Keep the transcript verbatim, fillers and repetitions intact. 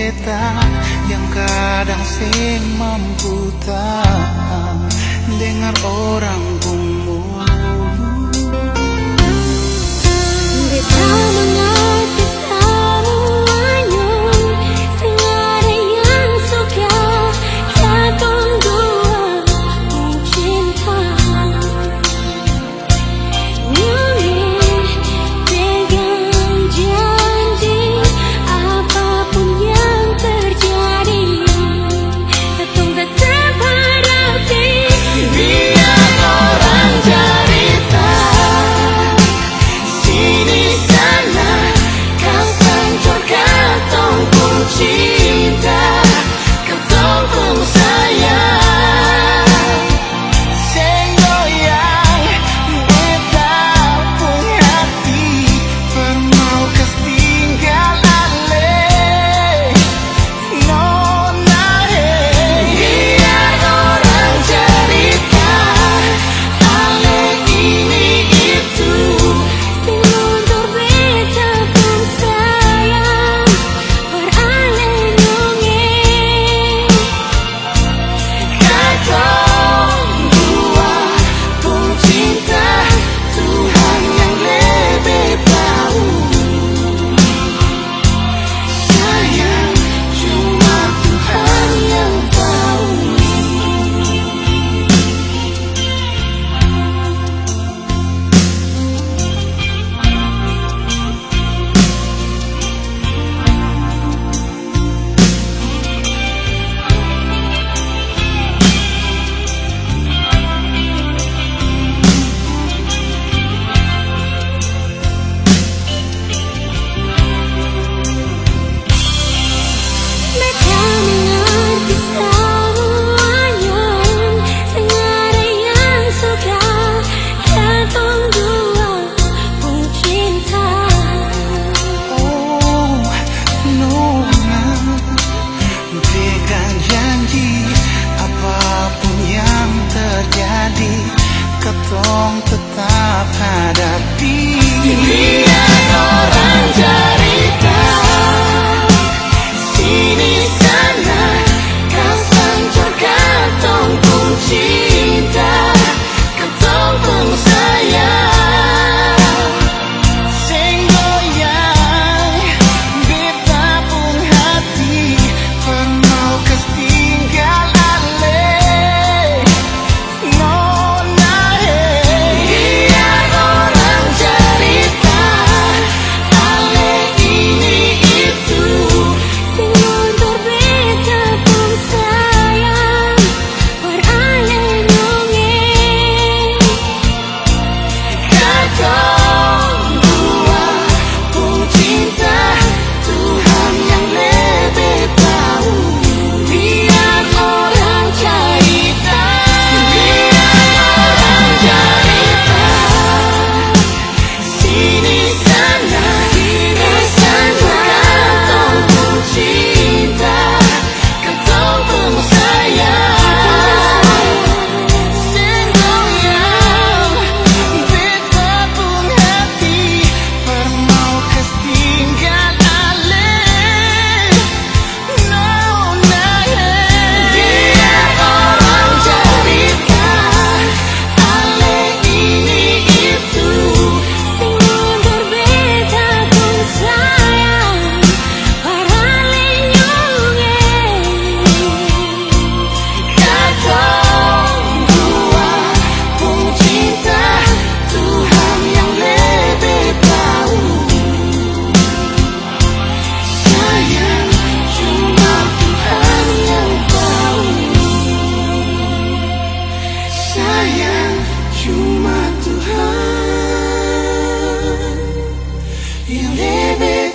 beta yang kadang sing mampu tahan dengar orang ngomong. Beta mengerti semuanya, tiada yang suka katong dua mencinta. Nyongi pegang janji, apapun yang terjadi, katong tetap hadapi. Biar orang cerita sini sana, kau hancur katong pun cinta, katong pun sayang. Sing goyang beta pun hati, permau kes tinggal ale. Nona hey, Biar orang cerita ale ini itu, tiluntur beta pun sayang, perale nyonge. Katong dua pun cinta, Tuhan yang lebih tahu. Sayang, cuma Tuhan yang tahu. Beta mengerti semuanya, tiada yang suka katong dua pun cinta. oh Nona, pegang janji, apapun yang terjadi, katong tetap hadapi. Biar orang cerita sini sana, kau hancur katong pun cinta, katong pun sayang. Sing goyang beta pun hati, permau kes tinggal ale. Nona hey, Biar orang cerita ale ini itu, tiluntur beta pun sayang, perale nyonge. Katong dua pun cinta, Tuhan yang lebih tahu. Biar orang cerita, biar orang cerita sini sana, kau hancur katong pun cinta, katong pun sayang. sing goyang beta pun hati, permau kes tinggal ale. Nona hey, Biar orang cerita ale ini itu, tiluntur beta pun sayang, perale nyonge. Katong dua pun cinta, Tuhan yang lebih tahu. Sayang, cuma Tuhan yang tahu. sayang cuma Tuhan yang lebih